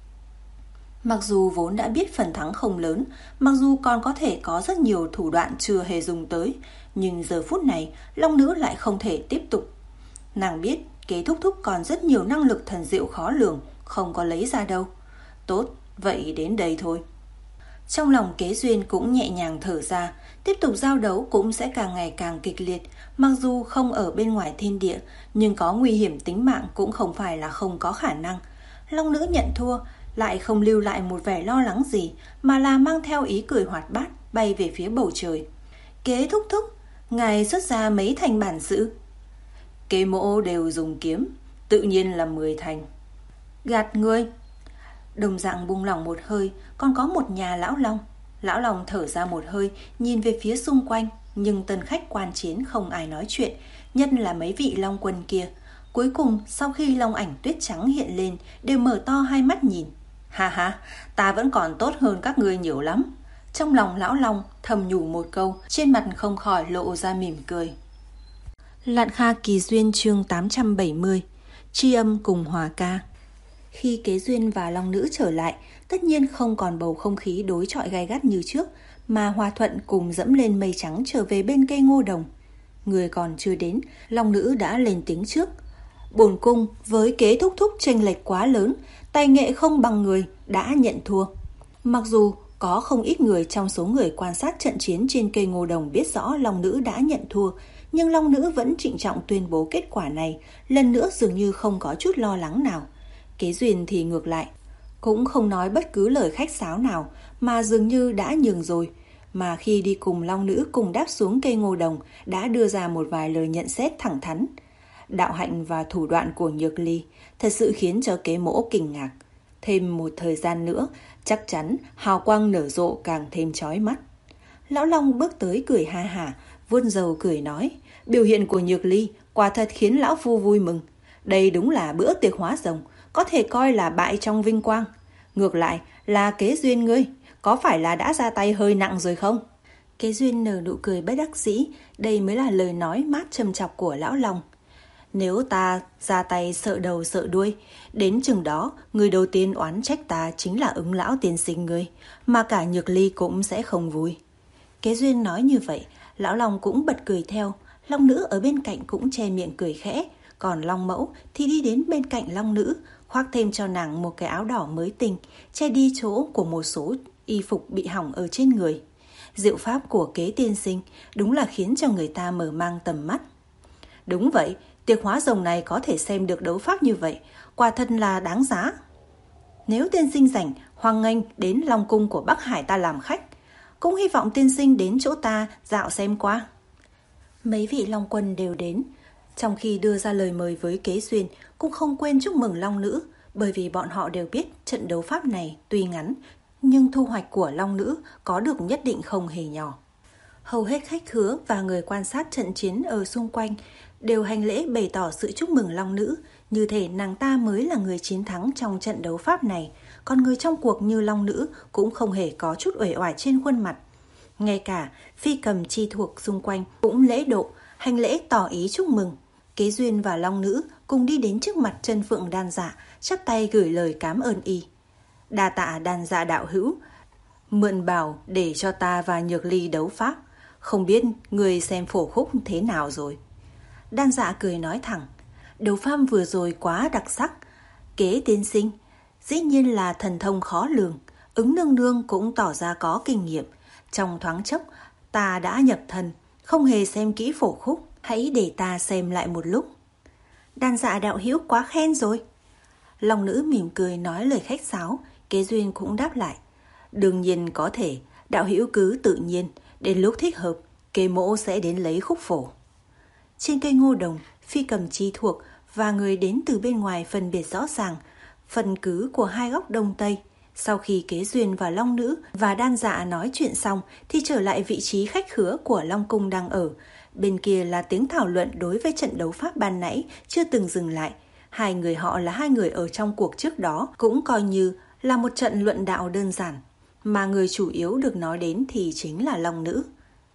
Mặc dù vốn đã biết phần thắng không lớn, mặc dù còn có thể có rất nhiều thủ đoạn chưa hề dùng tới, nhưng giờ phút này long nữ lại không thể tiếp tục. Nàng biết Kế thúc thúc còn rất nhiều năng lực thần diệu khó lường, không có lấy ra đâu. Tốt, vậy đến đây thôi. Trong lòng Kế Duyên cũng nhẹ nhàng thở ra, tiếp tục giao đấu cũng sẽ càng ngày càng kịch liệt. Mặc dù không ở bên ngoài thiên địa, nhưng có nguy hiểm tính mạng cũng không phải là không có khả năng. Long nữ nhận thua, lại không lưu lại một vẻ lo lắng gì, mà là mang theo ý cười hoạt bát, bay về phía bầu trời. Kế thúc thúc, ngài xuất ra mấy thành bản sự? Kế mỗ đều dùng kiếm, tự nhiên là mười thành. Gạt ngươi. Đồng Dạng buông lỏng một hơi, còn có một nhà lão long. Lão long thở ra một hơi, nhìn về phía xung quanh, nhưng tân khách quan chiến không ai nói chuyện, nhất là mấy vị long quân kia. Cuối cùng, sau khi long ảnh tuyết trắng hiện lên, đều mở to hai mắt nhìn. Ha ha, ta vẫn còn tốt hơn các ngươi nhiều lắm. Trong lòng lão long thầm nhủ một câu, trên mặt không khỏi lộ ra mỉm cười. Lạn Kha Kỳ Duyên chương tám trăm bảy mươi, tri âm cùng hòa ca. Khi Kế Duyên và long nữ trở lại, tất nhiên không còn bầu không khí đối chọi gay gắt như trước, mà hòa thuận cùng dẫm lên mây trắng trở về bên cây ngô đồng. Người còn chưa đến, long nữ đã lên tiếng trước. Bổn cung với Kế thúc thúc chênh lệch quá lớn, tài nghệ không bằng người, đã nhận thua. Mặc dù có không ít người trong số người quan sát trận chiến trên cây ngô đồng biết rõ long nữ đã nhận thua, nhưng long nữ vẫn trịnh trọng tuyên bố kết quả này, lần nữa dường như không có chút lo lắng nào. Kế Duyên thì ngược lại, cũng không nói bất cứ lời khách sáo nào, mà dường như đã nhường rồi. Mà khi đi cùng long nữ cùng đáp xuống cây ngô đồng, đã đưa ra một vài lời nhận xét thẳng thắn. Đạo hạnh và thủ đoạn của Nhược Ly thật sự khiến cho Kế mỗ kinh ngạc. Thêm một thời gian nữa, chắc chắn hào quang nở rộ càng thêm chói mắt. Lão Long bước tới cười ha hả, vuốt râu cười nói, biểu hiện của Nhược Ly quả thật khiến lão phu vui mừng. Đây đúng là bữa tiệc hóa rồng, có thể coi là bại trong vinh quang. Ngược lại là Kế Duyên ngươi, có phải là đã ra tay hơi nặng rồi không? Kế Duyên nở nụ cười bất đắc dĩ, đây mới là lời nói mát châm chọc của lão Long. Nếu ta ra tay sợ đầu sợ đuôi, đến chừng đó người đầu tiên oán trách ta chính là Ứng lão tiên sinh ngươi, mà cả Nhược Ly cũng sẽ không vui. Kế Duyên nói như vậy, lão Long cũng bật cười theo. Long nữ ở bên cạnh cũng che miệng cười khẽ, còn Long mẫu thì đi đến bên cạnh long nữ, khoác thêm cho nàng một cái áo đỏ mới tinh, che đi chỗ của một số y phục bị hỏng ở trên người. Diệu pháp của Kế tiên sinh đúng là khiến cho người ta mở mang tầm mắt. Đúng vậy, tiệc hóa rồng này có thể xem được đấu pháp như vậy, quả thật là đáng giá. Nếu tiên sinh rảnh, hoan nghênh đến Long cung của Bắc Hải ta làm khách, cũng hy vọng tiên sinh đến chỗ ta dạo xem qua. Mấy vị long quân đều đến, Trong khi đưa ra lời mời với Kế Duyên, cũng không quên chúc mừng Long Nữ, bởi vì bọn họ đều biết trận đấu pháp này tuy ngắn, nhưng thu hoạch của Long Nữ có được nhất định không hề nhỏ. Hầu hết khách khứa và người quan sát trận chiến ở xung quanh đều hành lễ bày tỏ sự chúc mừng Long Nữ, như thể nàng ta mới là người chiến thắng trong trận đấu pháp này, còn người trong cuộc như Long Nữ cũng không hề có chút uể oải trên khuôn mặt. Ngay cả phi cầm chi thuộc xung quanh cũng lễ độ, hành lễ tỏ ý chúc mừng. Kế Duyên và Long Nữ cùng đi đến trước mặt Chân Phượng Đan Dạ, chắp tay gửi lời cảm ơn y. Đa tạ Đan Dạ đạo hữu, mượn bảo để cho ta và Nhược Ly đấu pháp. Không biết người xem phổ khúc thế nào rồi? Đan Dạ cười nói thẳng, đấu pháp vừa rồi quá đặc sắc. Kế tiên sinh, dĩ nhiên là thần thông khó lường. Ứng nương nương cũng tỏ ra có kinh nghiệm. Trong thoáng chốc, ta đã nhập thần, không hề xem kỹ phổ khúc. Hãy để ta xem lại một lúc. Đan Dạ đạo hữu quá khen rồi. Long Nữ mỉm cười nói lời khách sáo. Kế Duyên cũng đáp lại, đương nhiên có thể, đạo hữu cứ tự nhiên, đến lúc thích hợp, Kế mỗ sẽ đến lấy khúc phổ. Trên cây ngô đồng, phi cầm chi thuộc và người đến từ bên ngoài phân biệt rõ ràng phần cứ của hai góc đông tây. Sau khi Kế Duyên và Long Nữ và Đan Dạ nói chuyện xong thì trở lại vị trí khách khứa của Long Cung đang ở. Bên kia là tiếng thảo luận đối với trận đấu pháp ban nãy chưa từng dừng lại. Hai người họ là hai người ở trong cuộc trước đó, cũng coi như là một trận luận đạo đơn giản, mà người chủ yếu được nói đến thì chính là Long Nữ.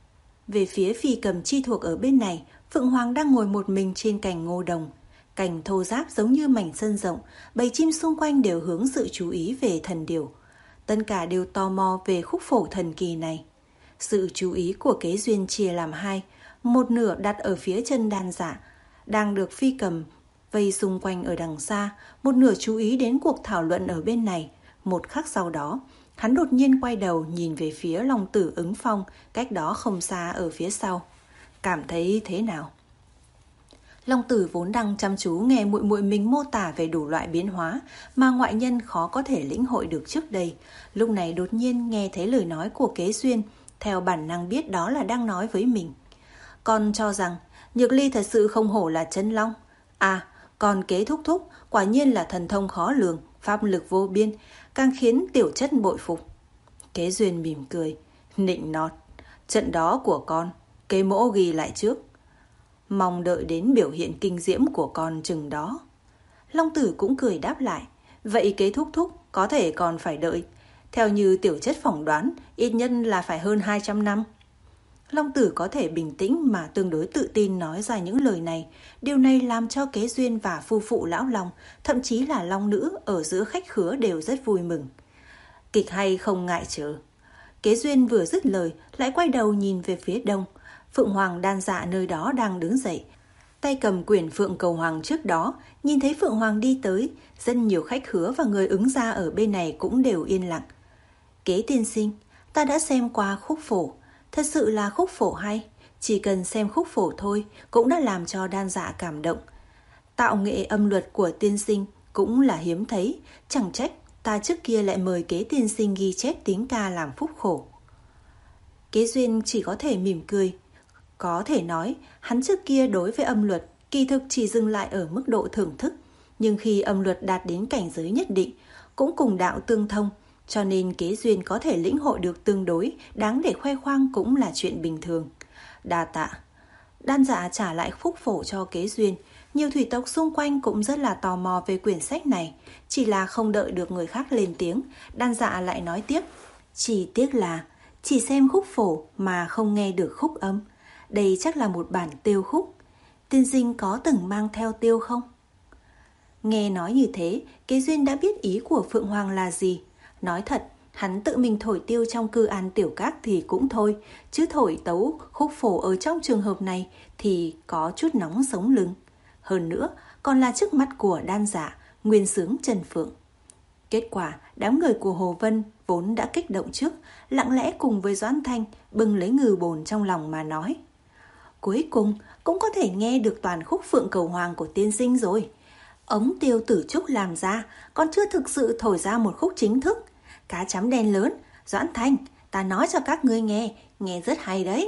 Về phía phi cầm chi thuộc ở bên này, Phượng Hoàng đang ngồi một mình trên cành ngô đồng. Cành thô ráp giống như mảnh sân rộng, bầy chim xung quanh đều hướng sự chú ý về thần điểu. Tất cả đều tò mò về khúc phổ thần kỳ này. Sự chú ý của Kế Duyên chia làm hai, một nửa đặt ở phía chân Đan Dạ, đang được phi cầm vây xung quanh ở đằng xa, một nửa chú ý đến cuộc thảo luận ở bên này. Một khắc sau đó, hắn đột nhiên quay đầu nhìn về phía Long Tử Ứng Phong, cách đó không xa ở phía sau. Cảm thấy thế nào? Long Tử vốn đang chăm chú nghe muội muội mình mô tả về đủ loại biến hóa mà ngoại nhân khó có thể lĩnh hội được trước đây. Lúc này đột nhiên nghe thấy lời nói của Kế Duyên, theo bản năng biết đó là đang nói với mình. Con cho rằng Nhược Ly thật sự không hổ là chân long. À, còn Kế thúc thúc quả nhiên là thần thông khó lường, pháp lực vô biên, càng khiến tiểu chất bội phục. Kế Duyên mỉm cười, nịnh nọt, trận đó của con, Kế mỗ ghi lại trước. Mong đợi đến biểu hiện kinh diễm của con chừng đó. Long Tử cũng cười đáp lại, vậy Kế thúc thúc có thể còn phải đợi. Theo như tiểu chất phỏng đoán, ít nhất là phải hơn hai trăm năm. Long Tử có thể bình tĩnh mà tương đối tự tin nói ra những lời này. Điều này làm cho Kế Duyên và phu phụ lão Long, thậm chí là Long Nữ ở giữa khách khứa đều rất vui mừng. Kịch hay không ngại chờ. Kế Duyên vừa dứt lời, lại quay đầu nhìn về phía đông. Phượng Hoàng Đan Dạ nơi đó đang đứng dậy, tay cầm quyển Phượng Cầu Hoàng trước đó. Nhìn thấy Phượng Hoàng đi tới, rất nhiều khách khứa và người ứng gia ở bên này cũng đều yên lặng. Kế tiên sinh, ta đã xem qua khúc phổ, thật sự là khúc phổ hay. Chỉ cần xem khúc phổ thôi cũng đã làm cho Đan Dạ cảm động. Tạo nghệ âm luật của tiên sinh cũng là hiếm thấy, chẳng trách ta trước kia lại mời Kế tiên sinh ghi chép tiếng ca làm phúc khổ. Kế Duyên chỉ có thể mỉm cười. Có thể nói, hắn trước kia đối với âm luật kỳ thực chỉ dừng lại ở mức độ thưởng thức, nhưng khi âm luật đạt đến cảnh giới nhất định, cũng cùng đạo tương thông, cho nên Kế Duyên có thể lĩnh hội được tương đối, đáng để khoe khoang cũng là chuyện bình thường. Đa tạ. Đan Dạ trả lại phúc phổ cho Kế Duyên. Nhiều thủy tộc xung quanh cũng rất là tò mò về quyển sách này, chỉ là không đợi được người khác lên tiếng, Đan Dạ lại nói tiếp. Chỉ tiếc là chỉ xem khúc phổ mà không nghe được khúc âm. Đây chắc là một bản tiêu khúc. Tiên sinh có từng mang theo tiêu không? Nghe nói như thế, Kế Duyên đã biết ý của Phượng Hoàng là gì. Nói thật, hắn tự mình thổi tiêu trong cư an tiểu các thì cũng thôi, chứ thổi tấu khúc phổ ở trong trường hợp này thì có chút nóng sống lưng. Hơn nữa, còn là trước mắt của Đan Dạ, nguyên xướng Trần Phượng. Kết quả, đám người của Hồ Vân vốn đã kích động trước, lặng lẽ cùng với Doãn Thanh bưng lấy ngừ bồn trong lòng mà nói. Cuối cùng cũng có thể nghe được toàn khúc Phượng Cầu Hoàng của tiên sinh rồi. Ống tiêu tử trúc làm ra, còn chưa thực sự thổi ra một khúc chính thức. Cá chấm đen lớn, Doãn Thanh, ta nói cho các ngươi nghe, nghe rất hay đấy.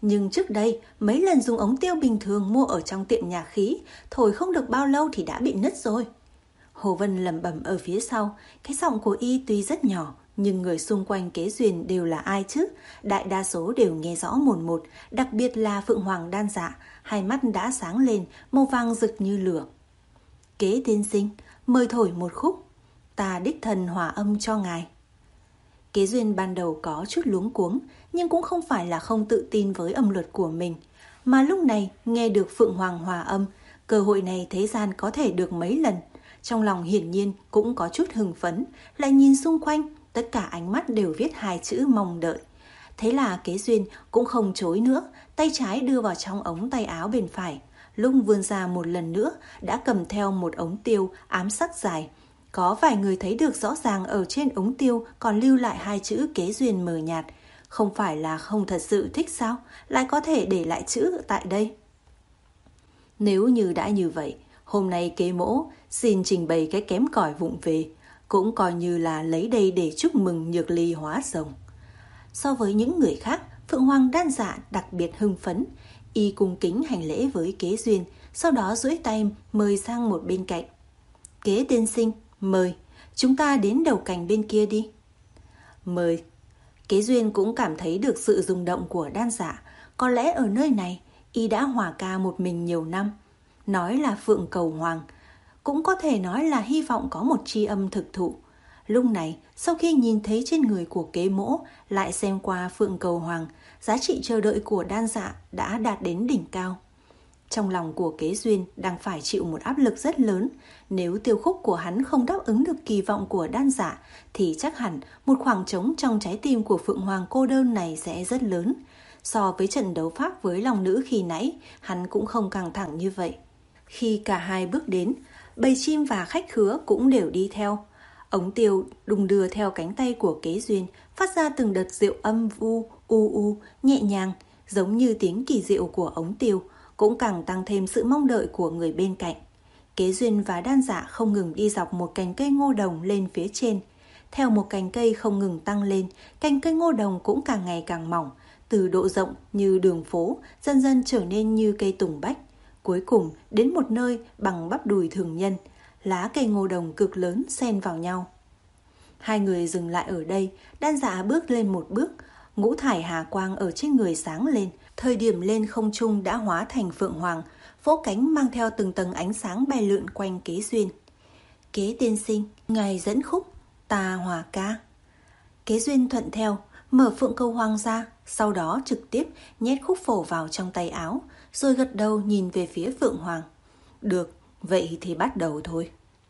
Nhưng trước đây, mấy lần dùng ống tiêu bình thường mua ở trong tiệm nhạc khí, thổi không được bao lâu thì đã bị nứt rồi. Hồ Vân lẩm bẩm ở phía sau, cái giọng của y tuy rất nhỏ, nhưng người xung quanh Kế Duyên đều là ai chứ? Đại đa số đều nghe rõ mồn một, đặc biệt là Phượng Hoàng Đan Dạ, hai mắt đã sáng lên, màu vàng rực như lửa. Kế tiên sinh, mời thổi một khúc, ta đích thân hòa âm cho ngài. Kế Duyên ban đầu có chút luống cuống, nhưng cũng không phải là không tự tin với âm luật của mình. Mà lúc này nghe được Phượng Hoàng hòa âm, cơ hội này thế gian có thể được mấy lần. Trong lòng hiển nhiên cũng có chút hưng phấn, lại nhìn xung quanh, tất cả ánh mắt đều viết hai chữ mong đợi. Thế là Kế Duyên cũng không chối nữa, tay trái đưa vào trong ống tay áo bên phải, lúc vươn ra một lần nữa đã cầm theo một ống tiêu ám sắc dài. Có vài người thấy được rõ ràng ở trên ống tiêu còn lưu lại hai chữ Kế Duyên mờ nhạt. Không phải là không thật sự thích sao, lại có thể để lại chữ tại đây. Nếu như đã như vậy, hôm nay Kế mỗ xin trình bày cái kém cỏi vụng về, cũng coi như là lấy đây để chúc mừng Nhược Ly hóa rồng. So với những người khác, Phượng Hoàng Đan Dạ đặc biệt hưng phấn, y cung kính hành lễ với Kế Duyên, sau đó duỗi tay mời sang một bên cạnh. Kế tiên sinh, mời, chúng ta đến đầu cành bên kia đi. Mời. Kế Duyên cũng cảm thấy được sự rung động của Đan Dạ, có lẽ ở nơi này y đã hòa ca một mình nhiều năm. Nói là phượng cầu hoàng, cũng có thể nói là hy vọng có một tri âm thực thụ. Lúc này, sau khi nhìn thấy trên người của Kế mỗ, lại xem qua phượng cầu hoàng, giá trị chờ đợi của Đan Dạ đã đạt đến đỉnh cao. Trong lòng của Kế Duyên đang phải chịu một áp lực rất lớn. Nếu tiêu khúc của hắn không đáp ứng được kỳ vọng của Đan Dạ, thì chắc hẳn một khoảng trống trong trái tim của Phượng Hoàng cô đơn này sẽ rất lớn. So với trận đấu pháp với lòng nữ khi nãy, hắn cũng không căng thẳng như vậy. Khi cả hai bước đến, bầy chim và khách khứa cũng đều đi theo. Ống tiêu đung đưa theo cánh tay của Kế Duyên, phát ra từng đợt diệu âm vu, u u, nhẹ nhàng, giống như tiếng kỳ diệu của ống tiêu, cũng càng tăng thêm sự mong đợi của người bên cạnh. Kế Duyên và Đan Dạ không ngừng đi dọc một cành cây ngô đồng lên phía trên. Theo một cành cây không ngừng tăng lên, cành cây ngô đồng cũng càng ngày càng mỏng, từ độ rộng như đường phố dần dần trở nên như cây tùng bách. Cuối cùng đến một nơi bằng bắp đùi thường nhân, lá cây ngô đồng cực lớn xen vào nhau. Hai người dừng lại ở đây, Đan Dạ bước lên một bước, ngũ thải hà quang ở trên người sáng lên. Thời điểm lên không trung đã hóa thành phượng hoàng, vỗ cánh mang theo từng tầng ánh sáng bay lượn quanh Kế Duyên. Kế tiên sinh, ngài dẫn khúc, ta hòa ca. Kế Duyên thuận theo, mở phượng cầu hoàng ra, sau đó trực tiếp nhét khúc phổ vào trong tay áo, rồi gật đầu nhìn về phía Phượng Hoàng. Được, vậy thì bắt đầu thôi.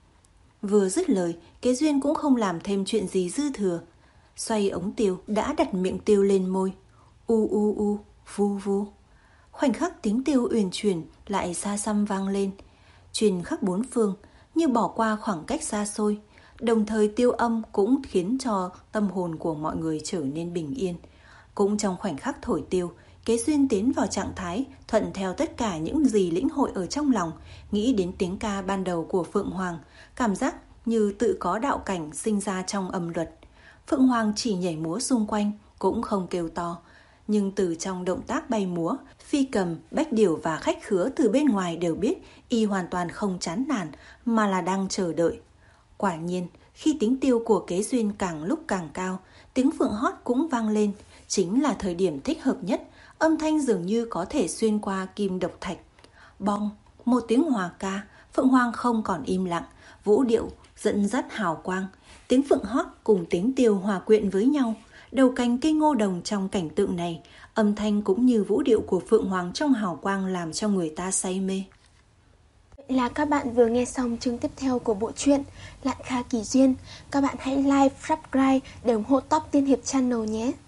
Vừa dứt lời, Kế Duyên cũng không làm thêm chuyện gì dư thừa. Xoay ống tiêu, đã đặt miệng tiêu lên môi. U u u, vu vu. Khoảnh khắc tiếng tiêu uyển chuyển lại xa xăm vang lên, truyền khắp bốn phương, như bỏ qua khoảng cách xa xôi. Đồng thời tiêu âm cũng khiến cho tâm hồn của mọi người trở nên bình yên. Cũng trong khoảnh khắc thổi tiêu, Kế Duyên tiến vào trạng thái thuận theo tất cả những gì lĩnh hội ở trong lòng, nghĩ đến tiếng ca ban đầu của Phượng Hoàng, cảm giác như tự có đạo cảnh sinh ra trong âm luật. Phượng Hoàng chỉ nhảy múa xung quanh, cũng không kêu to, nhưng từ trong động tác bay múa, phi cầm, bách điểu và khách khứa từ bên ngoài đều biết y hoàn toàn không chán nản mà là đang chờ đợi. Quả nhiên, khi tiếng tiêu của Kế Duyên càng lúc càng cao, tiếng phượng hót cũng vang lên, chính là thời điểm thích hợp nhất, âm thanh dường như có thể xuyên qua kim độc thạch. Bong, một tiếng hòa ca, Phượng Hoàng không còn im lặng, vũ điệu dẫn dắt hào quang, tiếng phượng hót cùng tiếng tiêu hòa quyện với nhau. Đầu cành cây ngô đồng trong cảnh tượng này, âm thanh cũng như vũ điệu của Phượng Hoàng trong hào quang làm cho người ta say mê. Vậy là các bạn vừa nghe xong chương tiếp theo của bộ truyện Lạn Kha Kỳ Duyên. Các bạn hãy like, subscribe để ủng hộ Top Tiên Hiệp Channel nhé.